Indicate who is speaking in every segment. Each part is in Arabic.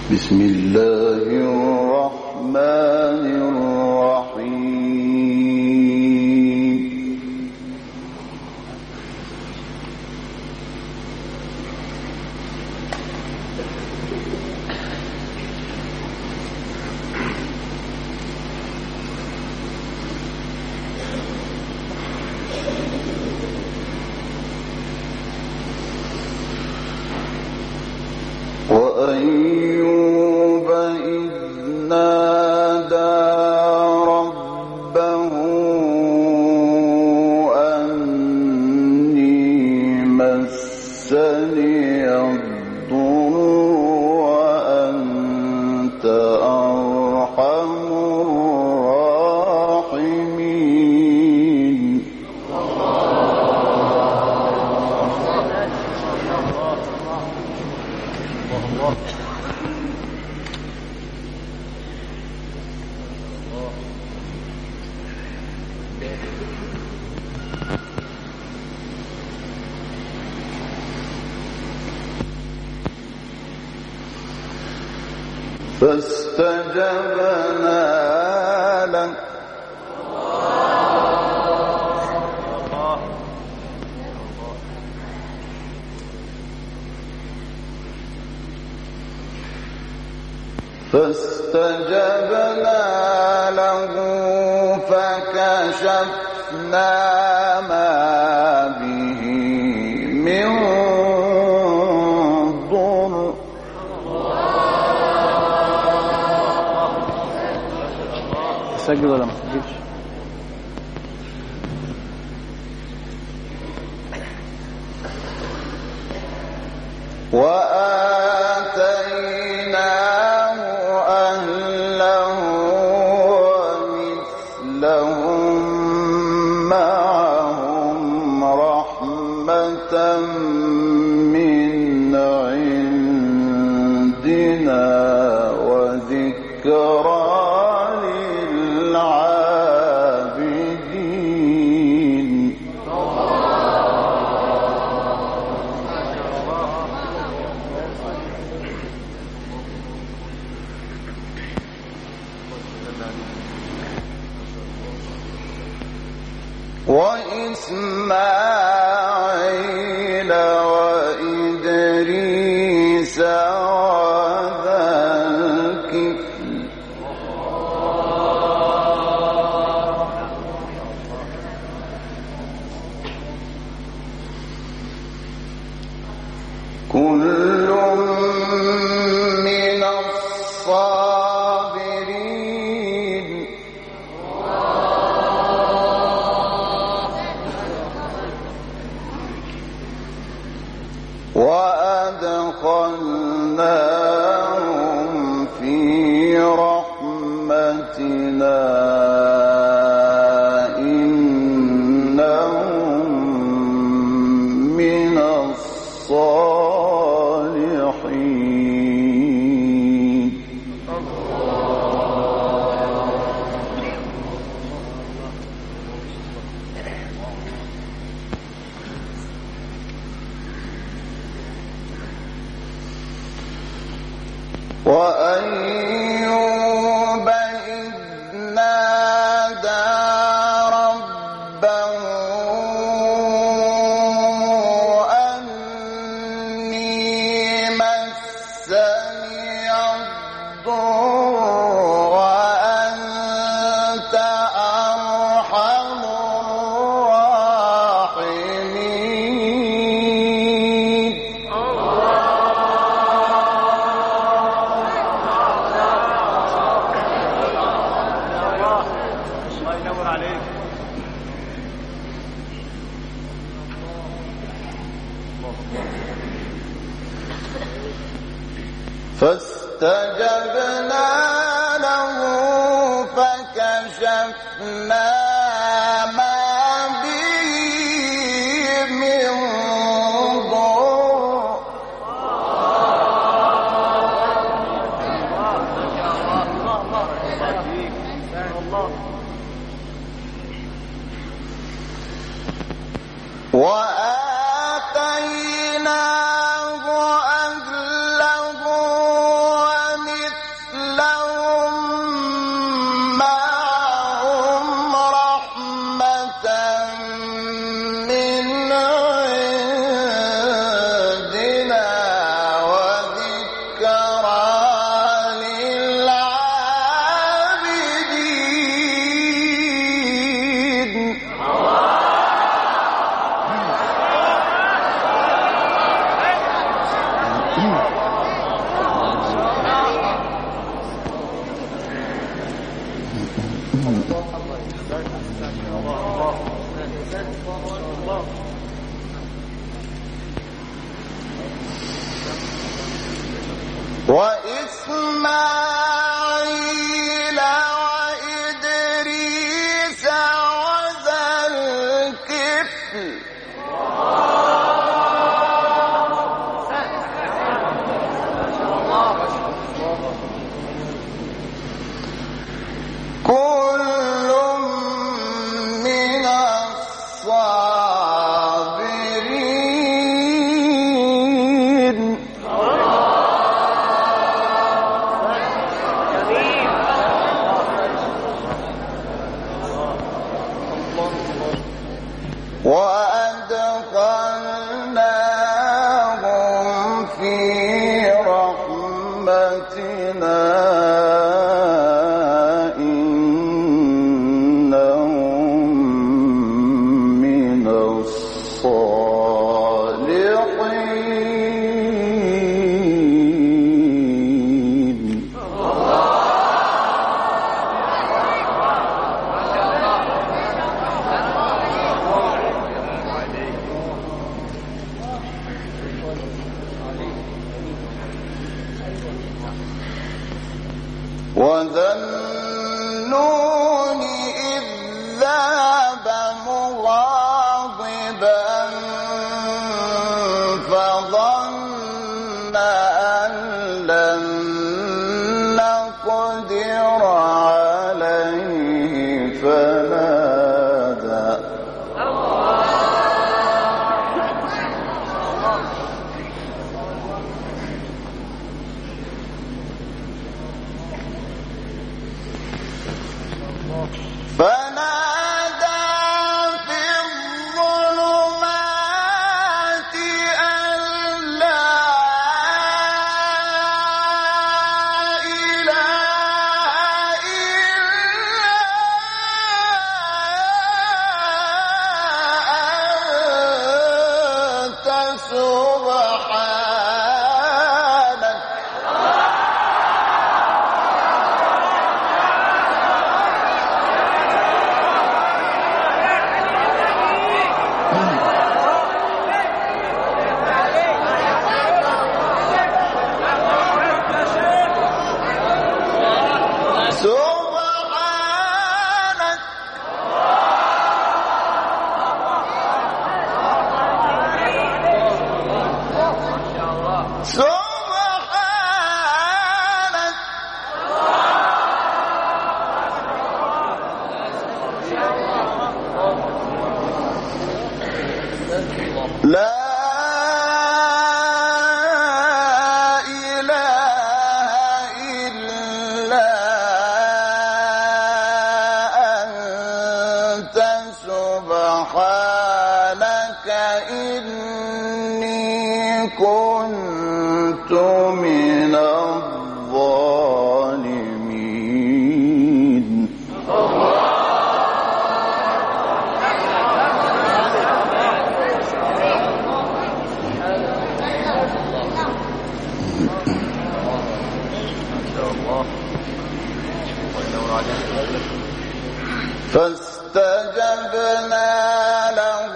Speaker 1: بسم الله الرحمن الرحيم. وأيوب إذ نادى ربه أني مسني الضر وأنت أرحم الراحمين. فاستجبنا له فكشفنا ما به من ضر.
Speaker 2: تسجل ولا ما تسجلش؟
Speaker 1: وآتيناه أهله ومثلهم معهم رحمة من عندنا وذكرى للعابدين. وإسماعيل وإدريس وذا الكفل كل من الصابرين. وأدخلناهم في رحمتنا إنهم من الصالحين. وأيوب إذ نادى ربه أني مسني الضر وأنت أرحم الراحمين. فاستجبنا له فكشفنا ما به من ضر وآتيناه أهله وإسماعيل وإدريس وذا الكفل كل من الصابرين وأدخلناهم في رحمتنا إنهم من الصالحين وذا النون إذ ذهب مغاضبا فظن أن لن نقدر عليه فنادى في الظلمات أن لا إله إلا أنت سبحانك لا إله إلا أنت سبحانك إني كنت من الظالمين فاستجبنا له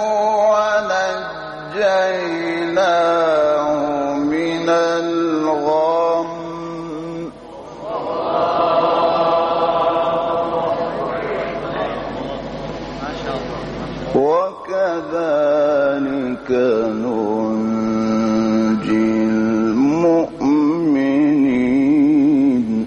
Speaker 1: ونجيناه من الغم وكذلك ننجي المؤمنين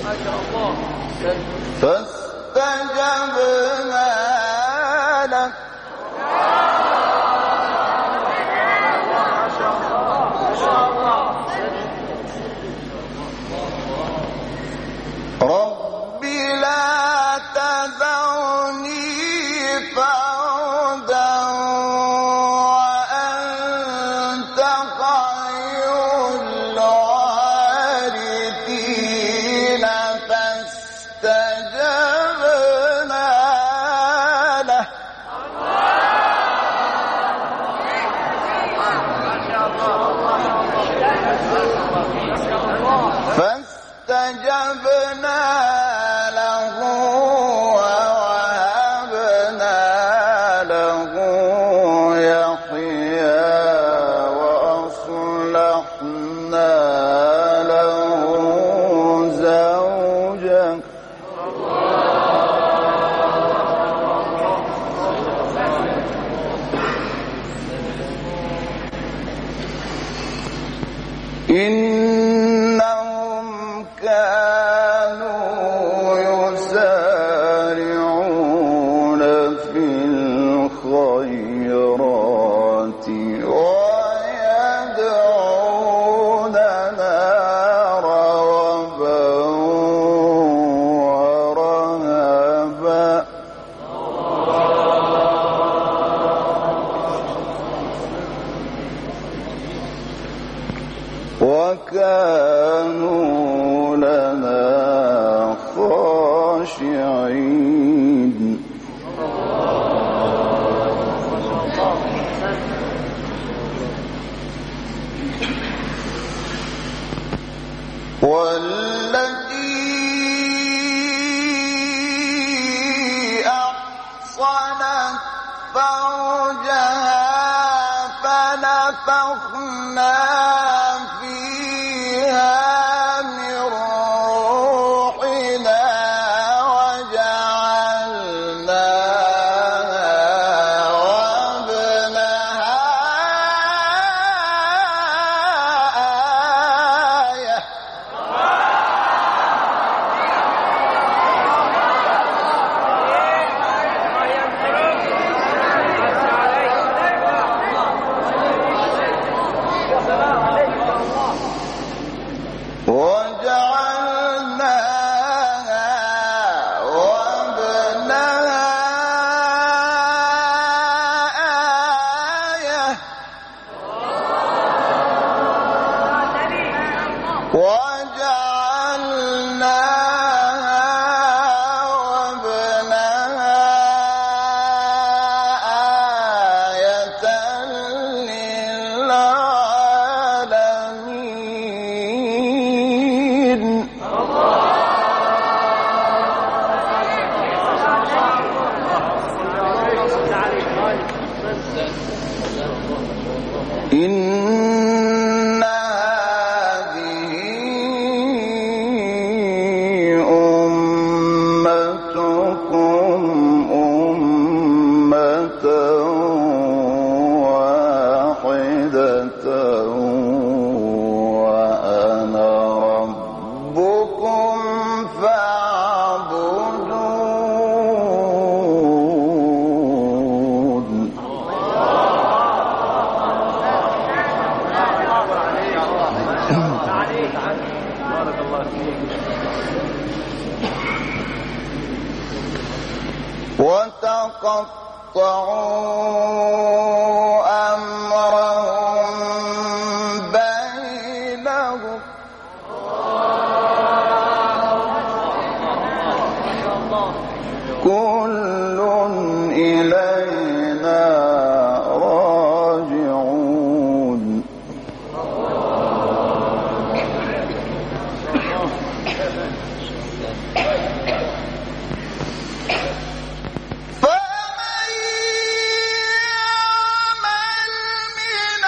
Speaker 1: فاستجبنا لك رب لا تذرني فردا وأنت خير الوارثين فاستجبنا له فاستجبنا له ووهبنا له يحيى وأصلحنا له زوجه إنهم كانوا يسارعون في الخيرات ويدعوننا رغبا ورهبا وكانوا لنا خاشعين والتي أحصنت فرجها فنفخنا فيها من روحنا وجعلناها وابنها آية وجعلناها وابنها آية وجعلناها وابنها آية للعالمين إن هذه أمتكم أمة واحدة وأنا ربكم فاعبدون
Speaker 2: بارك الله فيك.
Speaker 1: وتقطعوا أمرهم بينهم كل إلينا راجعون فمن يعمل من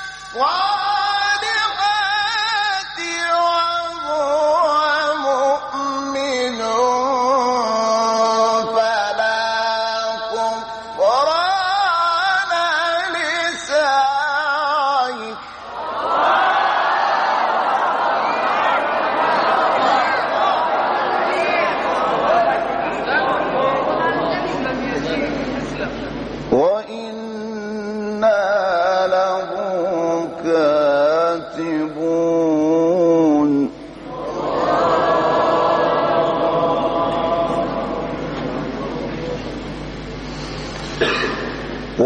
Speaker 1: الصالحات وهو مؤمن فلا كفران لسعيه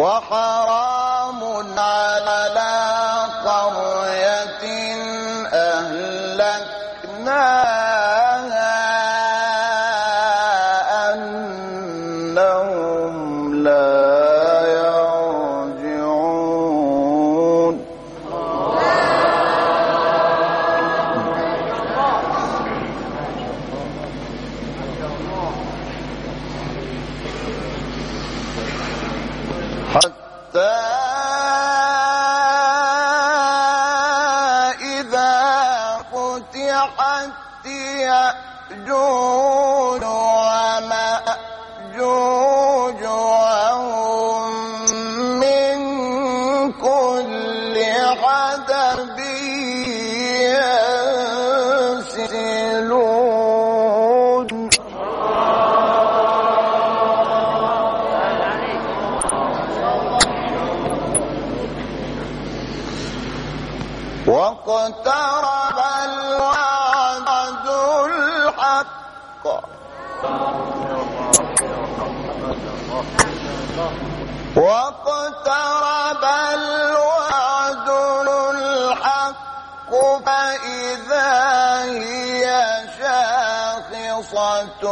Speaker 1: وحرام على قرية أهلكناها أنهم لا يرجعون حتى إذا فتحت يأجوج ومأجوج وهم من كل حدب ينسلون واقترب الوعد الحق واقترب الوعد الحق فإذا هي شاخصة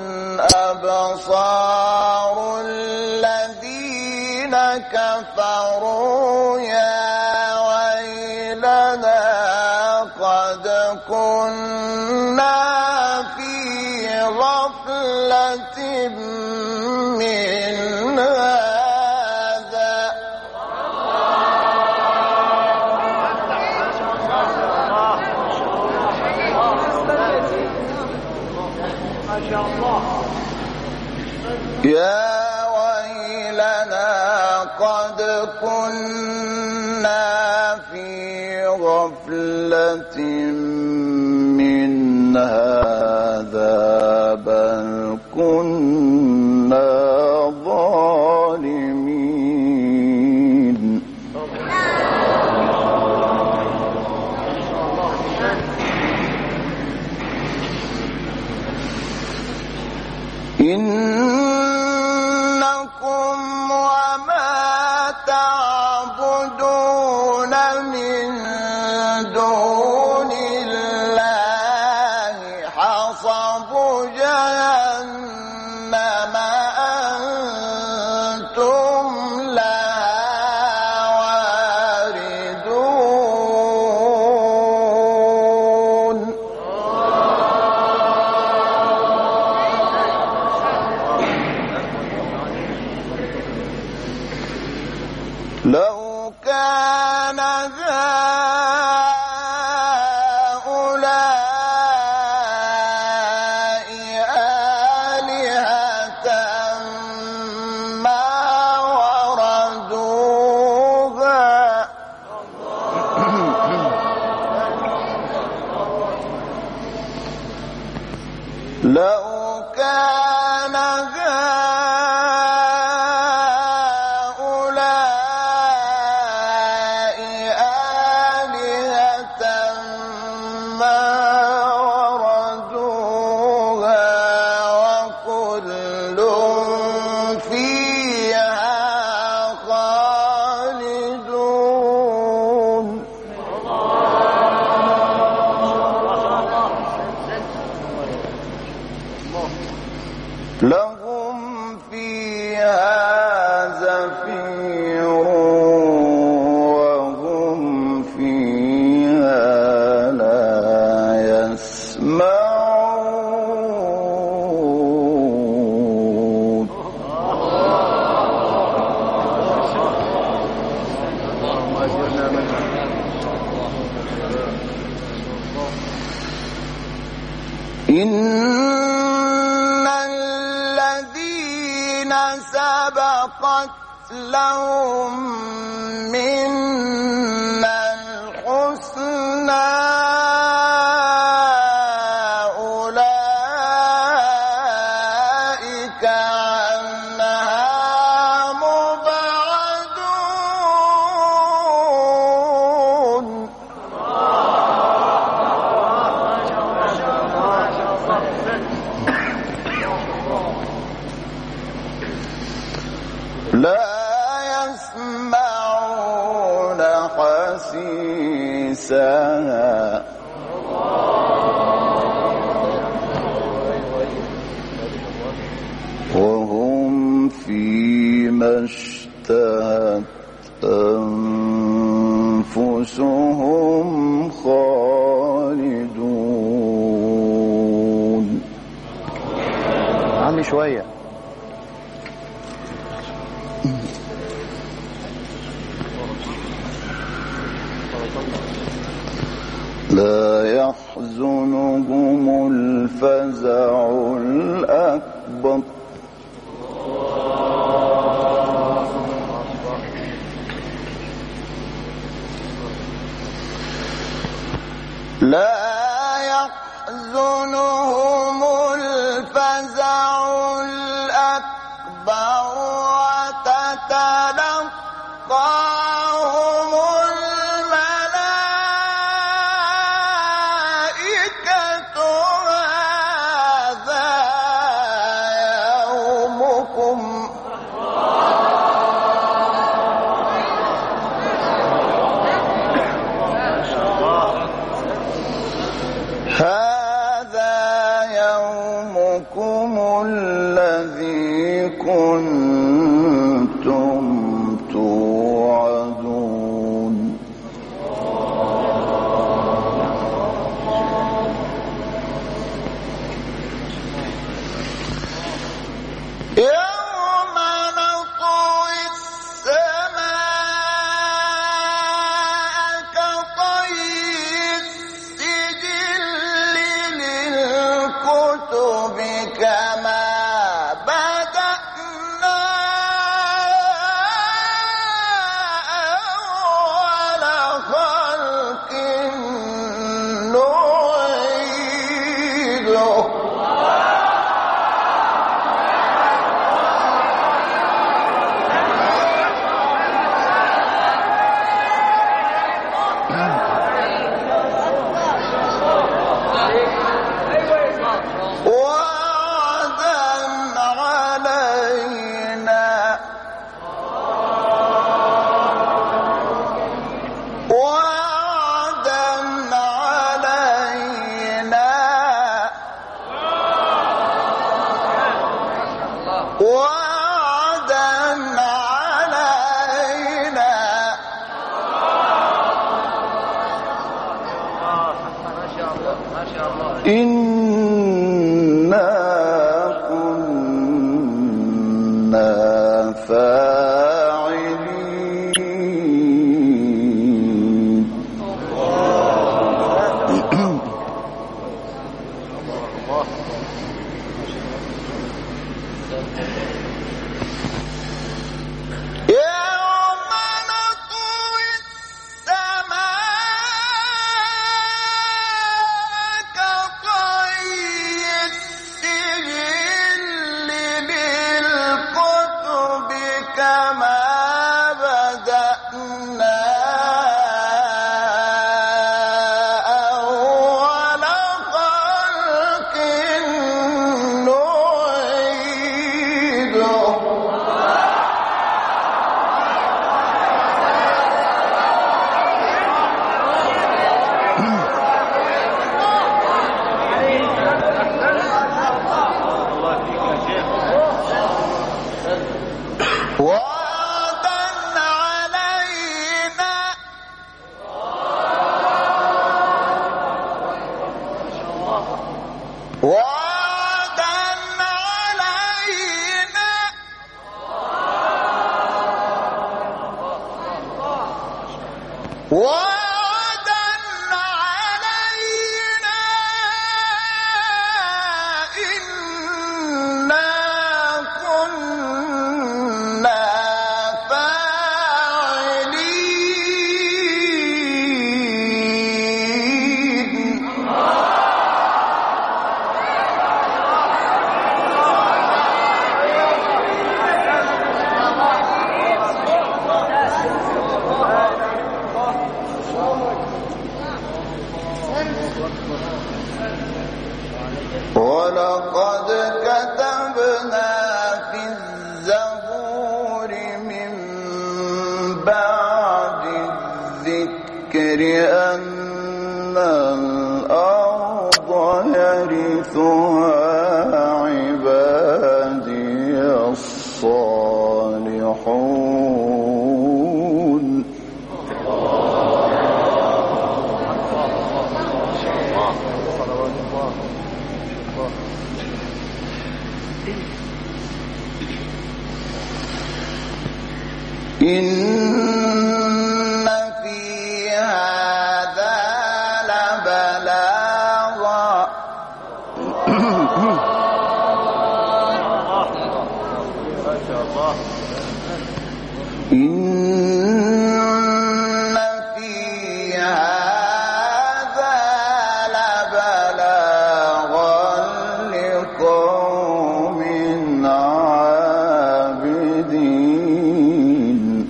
Speaker 1: أبصار الذين كفروا يا ويلنا قد كنا في غفلة من هذا
Speaker 2: ما شاء الله.
Speaker 1: يا ويلنا قد كنا في غفلة من هذا بل كنا ظالمين إنكم وما تعبدون من دون الله حصب جهنم أنتم لها واردون لو كان هؤلاء آلهة ما وردوها لو كان هؤلاء آلهة ما وردوها وكل فيها خالدون لهم فيها زفير وهم فيها لا يسمعون
Speaker 2: اللهم اجرنا منها.
Speaker 1: إن الذين سبقت لهم منا الحسنى أولئك عنها مبعدون لا يسمعون حسيسها وهم فيما اشتهت أنفسهم خالدون.
Speaker 2: عمي شوية.
Speaker 1: لا يحزنهم الفزع الأكبر لا يحزنهم الفزع الأكبر وتتلقاهم الملائكة هذا يومكم الذي كنتم توعدون. يوم نطوي السماء كطي السجل للكتب كما إنا كنا فاعلين. ولقد كتبنا في الزبور من يرثها عبادي الصالحون إن في هذا لبلاغا إن في هذا لبلاغا لقوم عابدين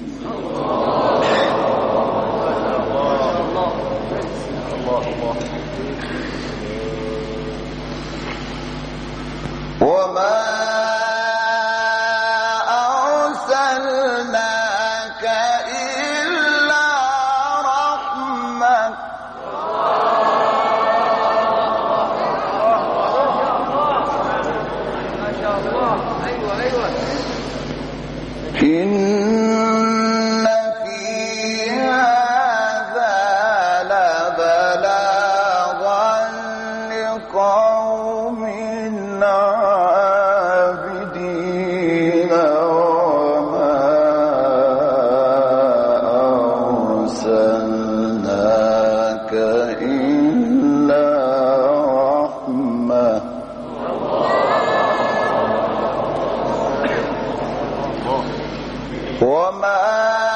Speaker 1: وما أرسلناك إلا رحمة إن في هذا لبلاغا لقوم عابدين وما أرسلناك إلا رحمة وما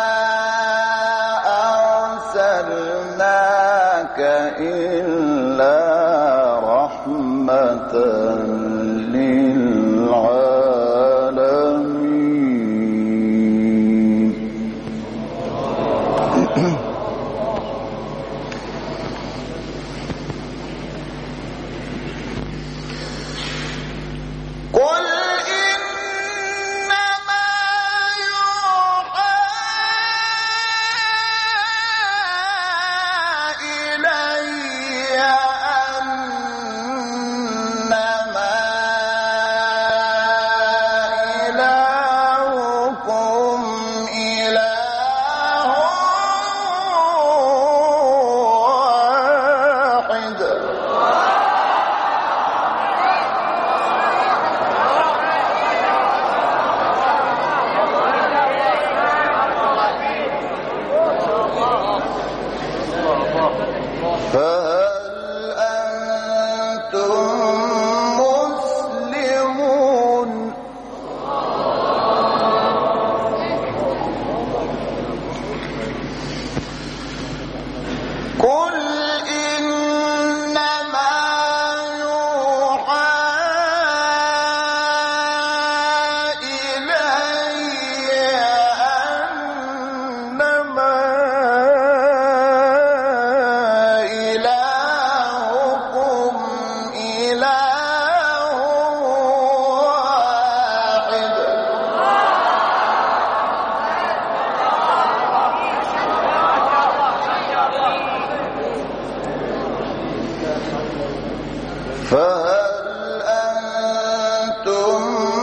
Speaker 1: أرسلناك إلا رحمة للعالمين قل إنما يوحى إلي أنما إلهكم إله واحد فهل أنتم مسلمون قل إنما يوحى إلي أنما إلهكم إله واحد فهل أنتم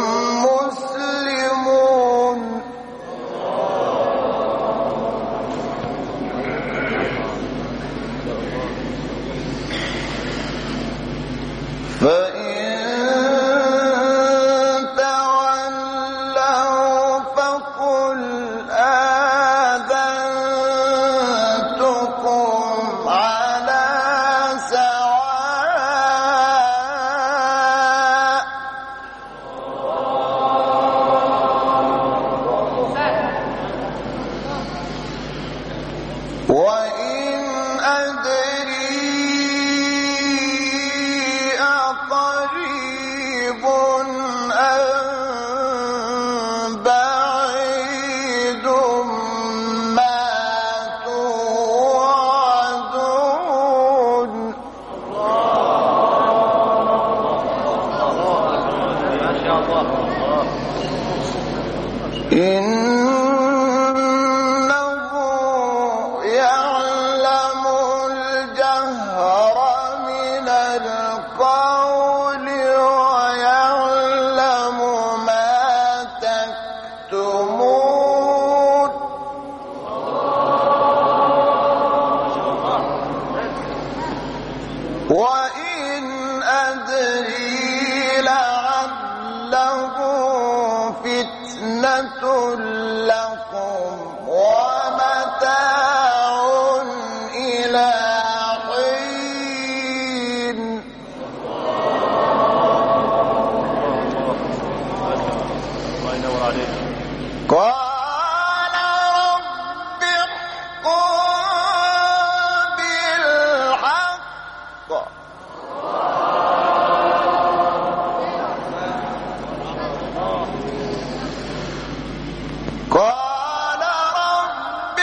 Speaker 1: مسلمون فإن تولوا فقل آذنتكم على سواء وإن أدري أقريب أم بعيد ما توعدون إنه يعلم الجهر من القول قال رب احكم بالحق قال رب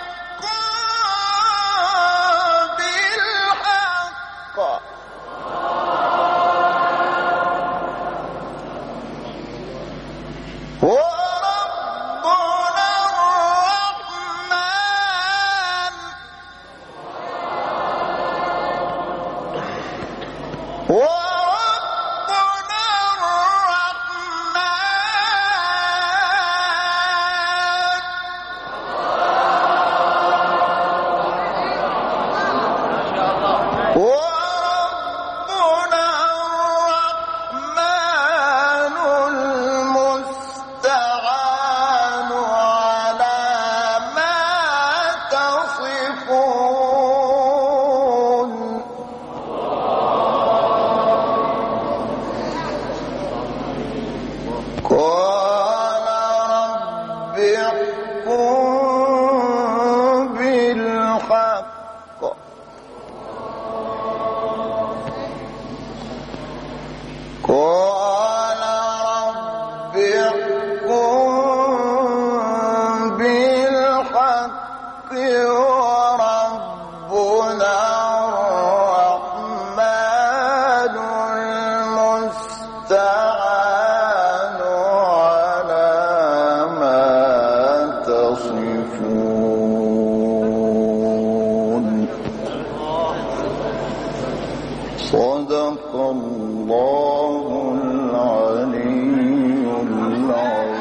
Speaker 1: احكم بالحق وربنا الرحمن المستعان على ما تصفون قال رب احكم بالحق قال رب احكم بالحق وربنا الرحمن المستعان على ما تصفون صدق الله العلي العظيم